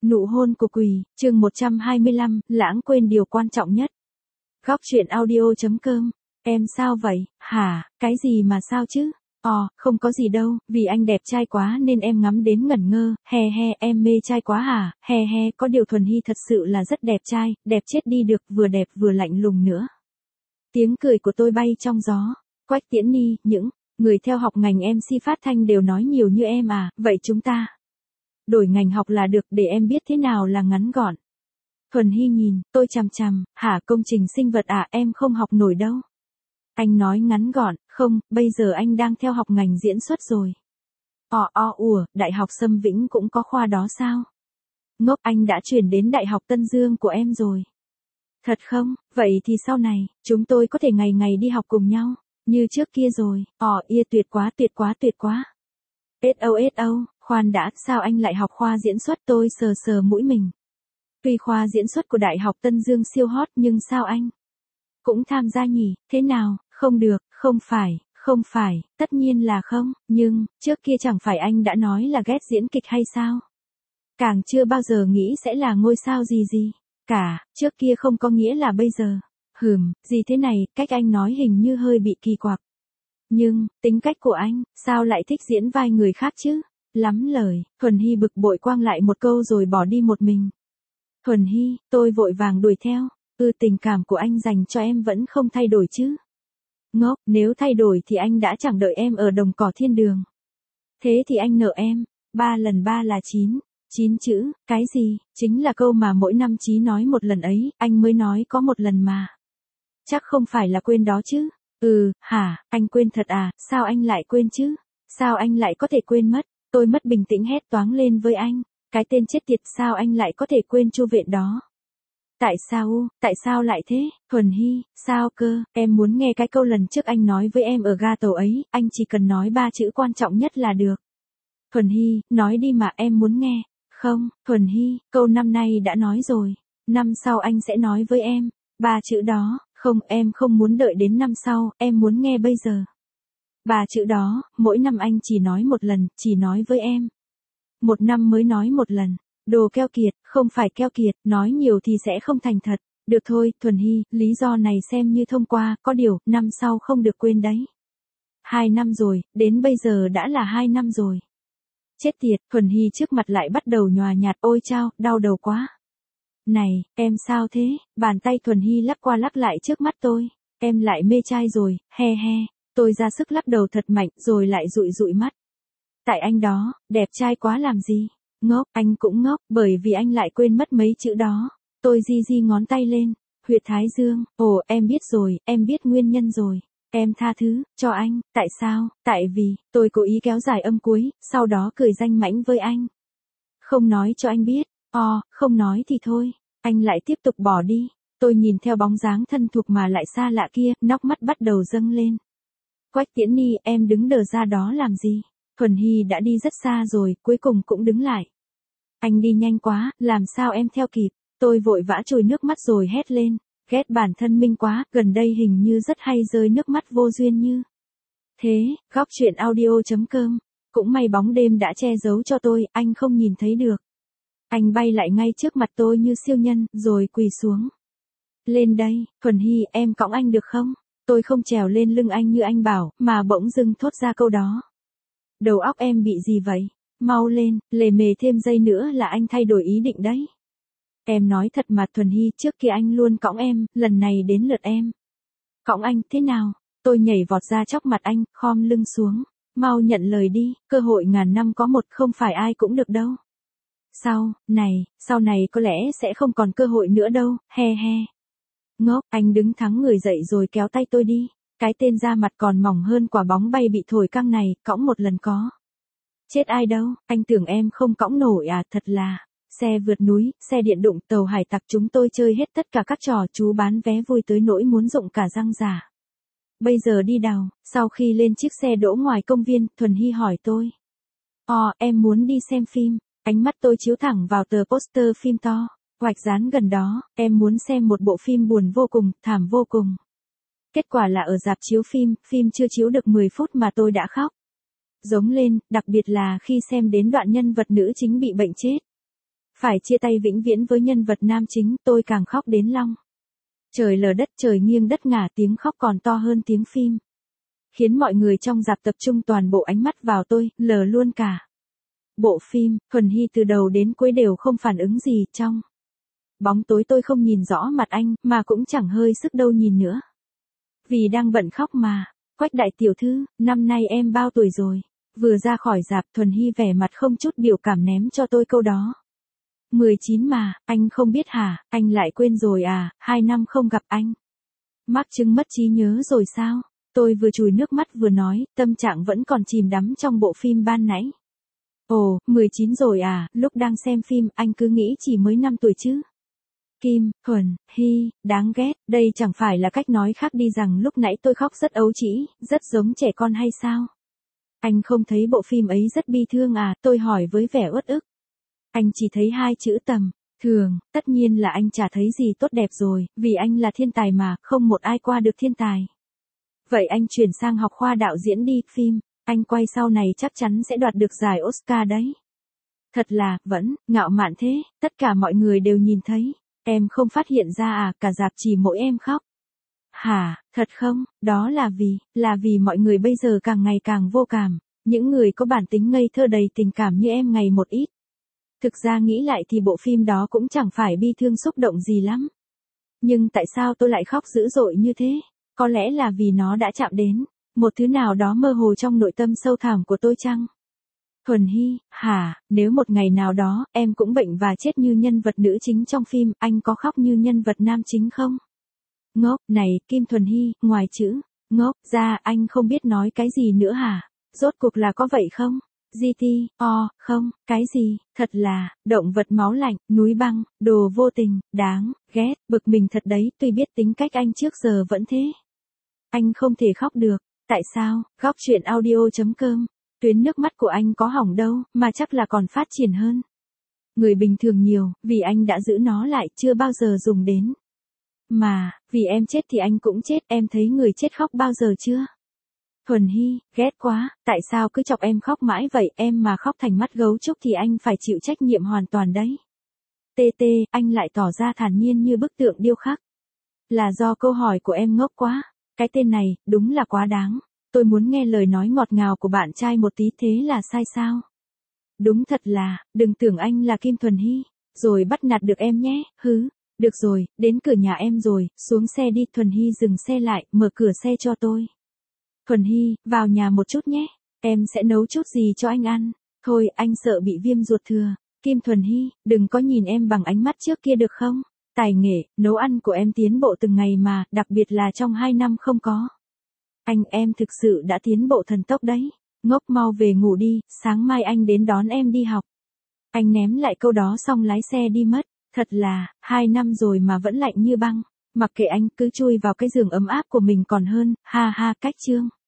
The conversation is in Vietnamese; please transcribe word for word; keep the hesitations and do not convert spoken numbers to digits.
Nụ hôn của quỷ, chương một trăm hai mươi lăm, lãng quên điều quan trọng nhất. Góc truyện audio.com, em sao vậy, hả, cái gì mà sao chứ? Ồ, không có gì đâu, vì anh đẹp trai quá nên em ngắm đến ngẩn ngơ, he he, em mê trai quá hả, he he, có điều Thuần Hy thật sự là rất đẹp trai, đẹp chết đi được, vừa đẹp vừa lạnh lùng nữa. Tiếng cười của tôi bay trong gió. Quách Tiễn Ni, những người theo học ngành em xê phát thanh đều nói nhiều như em à, vậy chúng ta đổi ngành học là được, để em biết thế nào là ngắn gọn. Thuần Hy nhìn tôi chằm chằm, hả, công trình sinh vật à, em không học nổi đâu. Anh nói ngắn gọn, không, bây giờ anh đang theo học ngành diễn xuất rồi. Ồ ồ ủa, Đại học Sâm Vĩnh cũng có khoa đó sao? Ngốc, anh đã chuyển đến Đại học Tân Dương của em rồi. Thật không, vậy thì sau này, chúng tôi có thể ngày ngày đi học cùng nhau, như trước kia rồi. Ồ, ia tuyệt quá tuyệt quá tuyệt quá. ét o ét o, khoan đã, sao anh lại học khoa diễn xuất? Tôi sờ sờ mũi mình. Tuy khoa diễn xuất của Đại học Tân Dương siêu hot nhưng sao anh cũng tham gia nhỉ, thế nào, không được, không phải, không phải, tất nhiên là không, nhưng, trước kia chẳng phải anh đã nói là ghét diễn kịch hay sao? Càng chưa bao giờ nghĩ sẽ là ngôi sao gì gì, cả, trước kia không có nghĩa là bây giờ. Hừm, gì thế này, cách anh nói hình như hơi bị kỳ quặc. Nhưng, tính cách của anh, sao lại thích diễn vai người khác chứ? Lắm lời, Thuần Hy bực bội quang lại một câu rồi bỏ đi một mình. Thuần Hy, tôi vội vàng đuổi theo. Ừ, tình cảm của anh dành cho em vẫn không thay đổi chứ? Ngốc, nếu thay đổi thì anh đã chẳng đợi em ở đồng cỏ thiên đường. Thế thì anh nợ em, ba lần ba là chín. Chín chữ, cái gì, chính là câu mà mỗi năm Chí nói một lần ấy, anh mới nói có một lần mà. Chắc không phải là quên đó chứ? Ừ, hả, anh quên thật à, sao anh lại quên chứ? Sao anh lại có thể quên mất? Tôi mất bình tĩnh hét toáng lên với anh. Cái tên chết tiệt, sao anh lại có thể quên Chu Viện đó? Tại sao, tại sao lại thế? Thuần Hy, sao cơ, em muốn nghe cái câu lần trước anh nói với em ở ga tàu ấy, anh chỉ cần nói ba chữ quan trọng nhất là được. Thuần Hy, nói đi mà, em muốn nghe. Không, Thuần Hy, câu năm nay đã nói rồi. Năm sau anh sẽ nói với em. Ba chữ đó, không, em không muốn đợi đến năm sau, em muốn nghe bây giờ. Ba chữ đó, mỗi năm anh chỉ nói một lần, chỉ nói với em. Một năm mới nói một lần. Đồ keo kiệt, không phải keo kiệt, nói nhiều thì sẽ không thành thật. Được thôi, Thuần Hy, lý do này xem như thông qua, có điều, năm sau không được quên đấy. Hai năm rồi, đến bây giờ đã là hai năm rồi. Chết tiệt, Thuần Hy trước mặt lại bắt đầu nhòa nhạt, ôi chao, đau đầu quá. Này, em sao thế? Bàn tay Thuần Hy lắc qua lắc lại trước mắt tôi. Em lại mê trai rồi, he he. Tôi ra sức lắc đầu thật mạnh, rồi lại dụi dụi mắt. Tại anh đó, đẹp trai quá làm gì? Ngốc, anh cũng ngốc, bởi vì anh lại quên mất mấy chữ đó. Tôi di di ngón tay lên, huyệt thái dương, ồ, em biết rồi, em biết nguyên nhân rồi. Em tha thứ, cho anh, tại sao? Tại vì, tôi cố ý kéo dài âm cuối, sau đó cười danh mãnh với anh. Không nói cho anh biết, ồ, không nói thì thôi, anh lại tiếp tục bỏ đi. Tôi nhìn theo bóng dáng thân thuộc mà lại xa lạ kia, nóc mắt bắt đầu dâng lên. Quách Tiễn Ni, em đứng đờ ra đó làm gì? Thuần Hy đã đi rất xa rồi, cuối cùng cũng đứng lại. Anh đi nhanh quá, làm sao em theo kịp? Tôi vội vã trôi nước mắt rồi hét lên. Ghét bản thân mình quá, gần đây hình như rất hay rơi nước mắt vô duyên như thế. Góc truyện audio.com. Cũng may bóng đêm đã che giấu cho tôi, anh không nhìn thấy được. Anh bay lại ngay trước mặt tôi như siêu nhân, rồi quỳ xuống. Lên đây, Thuần Hy, em cõng anh được không? Tôi không trèo lên lưng anh như anh bảo, mà bỗng dưng thốt ra câu đó. Đầu óc em bị gì vậy? Mau lên, lề mề thêm giây nữa là anh thay đổi ý định đấy. Em nói thật mà Thuần Hy, trước kia anh luôn cõng em, lần này đến lượt em. Cõng anh, thế nào? Tôi nhảy vọt ra chóc mặt anh, khom lưng xuống. Mau nhận lời đi, cơ hội ngàn năm có một, không phải ai cũng được đâu. Sau, này, sau này có lẽ sẽ không còn cơ hội nữa đâu, he he. Ngốc, anh đứng thắng người dậy rồi kéo tay tôi đi. Cái tên da mặt còn mỏng hơn quả bóng bay bị thổi căng này, cõng một lần có chết ai đâu, anh tưởng em không cõng nổi à, thật là. Xe vượt núi, xe điện đụng, tàu hải tặc, chúng tôi chơi hết tất cả các trò, chú bán vé vui tới nỗi muốn rụng cả răng giả. Bây giờ đi đào, sau khi lên chiếc xe đỗ ngoài công viên, Thuần Hy hỏi tôi. Ồ, em muốn đi xem phim. Ánh mắt tôi chiếu thẳng vào tờ poster phim to, hoạch dán gần đó, em muốn xem một bộ phim buồn vô cùng, thảm vô cùng. Kết quả là ở rạp chiếu phim, phim chưa chiếu được mười phút mà tôi đã khóc. Giống lên, đặc biệt là khi xem đến đoạn nhân vật nữ chính bị bệnh chết. Phải chia tay vĩnh viễn với nhân vật nam chính, tôi càng khóc đến long. Trời lở đất, trời nghiêng đất ngả, tiếng khóc còn to hơn tiếng phim. Khiến mọi người trong rạp tập trung toàn bộ ánh mắt vào tôi, lờ luôn cả. Bộ phim, Thuần Hy từ đầu đến cuối đều không phản ứng gì. Trong bóng tối tôi không nhìn rõ mặt anh, mà cũng chẳng hơi sức đâu nhìn nữa. Vì đang bận khóc mà. Quách đại tiểu thư, năm nay em bao tuổi rồi? Vừa ra khỏi rạp, Thuần Hy vẻ mặt không chút biểu cảm ném cho tôi câu đó. mười chín mà, anh không biết hả, anh lại quên rồi à, hai năm không gặp anh. Mắc chứng mất trí nhớ rồi sao? Tôi vừa chùi nước mắt vừa nói, tâm trạng vẫn còn chìm đắm trong bộ phim ban nãy. Ồ, mười chín rồi à, lúc đang xem phim, anh cứ nghĩ chỉ mới năm tuổi chứ. Kim, Thuần, Hy, đáng ghét, đây chẳng phải là cách nói khác đi rằng lúc nãy tôi khóc rất ấu trĩ, rất giống trẻ con hay sao? Anh không thấy bộ phim ấy rất bi thương à, tôi hỏi với vẻ uất ức. Anh chỉ thấy hai chữ tầm, thường, tất nhiên là anh chả thấy gì tốt đẹp rồi, vì anh là thiên tài mà, không một ai qua được thiên tài. Vậy anh chuyển sang học khoa đạo diễn đi, phim, anh quay sau này chắc chắn sẽ đoạt được giải Oscar đấy. Thật là, vẫn, ngạo mạn thế, tất cả mọi người đều nhìn thấy. Em không phát hiện ra à, cả rạp chỉ mỗi em khóc. Hả, thật không, đó là vì, là vì mọi người bây giờ càng ngày càng vô cảm. Những người có bản tính ngây thơ đầy tình cảm như em ngày một ít. Thực ra nghĩ lại thì bộ phim đó cũng chẳng phải bi thương xúc động gì lắm. Nhưng tại sao tôi lại khóc dữ dội như thế? Có lẽ là vì nó đã chạm đến một thứ nào đó mơ hồ trong nội tâm sâu thẳm của tôi chăng? Thuần Hy, hả, nếu một ngày nào đó, em cũng bệnh và chết như nhân vật nữ chính trong phim, anh có khóc như nhân vật nam chính không? Ngốc, này, Kim Thuần Hy, ngoài chữ, ngốc, ra, anh không biết nói cái gì nữa hả? Rốt cuộc là có vậy không? giê tê, o, không, cái gì, thật là, động vật máu lạnh, núi băng, đồ vô tình, đáng, ghét, bực mình thật đấy, tuy biết tính cách anh trước giờ vẫn thế. Anh không thể khóc được, tại sao, Góc truyện audio chấm com. Tuyến nước mắt của anh có hỏng đâu, mà chắc là còn phát triển hơn. Người bình thường nhiều, vì anh đã giữ nó lại, chưa bao giờ dùng đến. Mà, vì em chết thì anh cũng chết, em thấy người chết khóc bao giờ chưa? Thuần Hy, ghét quá, tại sao cứ chọc em khóc mãi vậy, em mà khóc thành mắt gấu trúc thì anh phải chịu trách nhiệm hoàn toàn đấy. tê tê, anh lại tỏ ra thản nhiên như bức tượng điêu khắc. Là do câu hỏi của em ngốc quá, cái tên này, đúng là quá đáng. Tôi muốn nghe lời nói ngọt ngào của bạn trai một tí, thế là sai sao? Đúng thật là, đừng tưởng anh là Kim Thuần Hy, rồi bắt nạt được em nhé, hứ. Được rồi, đến cửa nhà em rồi, xuống xe đi. Thuần Hy dừng xe lại, mở cửa xe cho tôi. Thuần Hy, vào nhà một chút nhé, em sẽ nấu chút gì cho anh ăn. Thôi, anh sợ bị viêm ruột thừa. Kim Thuần Hy, đừng có nhìn em bằng ánh mắt trước kia được không? Tài nghệ, nấu ăn của em tiến bộ từng ngày mà, đặc biệt là trong hai năm không có. Anh em thực sự đã tiến bộ thần tốc đấy. Ngốc, mau về ngủ đi, sáng mai anh đến đón em đi học. Anh ném lại câu đó xong lái xe đi mất. Thật là, hai năm rồi mà vẫn lạnh như băng. Mặc kệ anh, cứ chui vào cái giường ấm áp của mình còn hơn, ha ha. Cách chương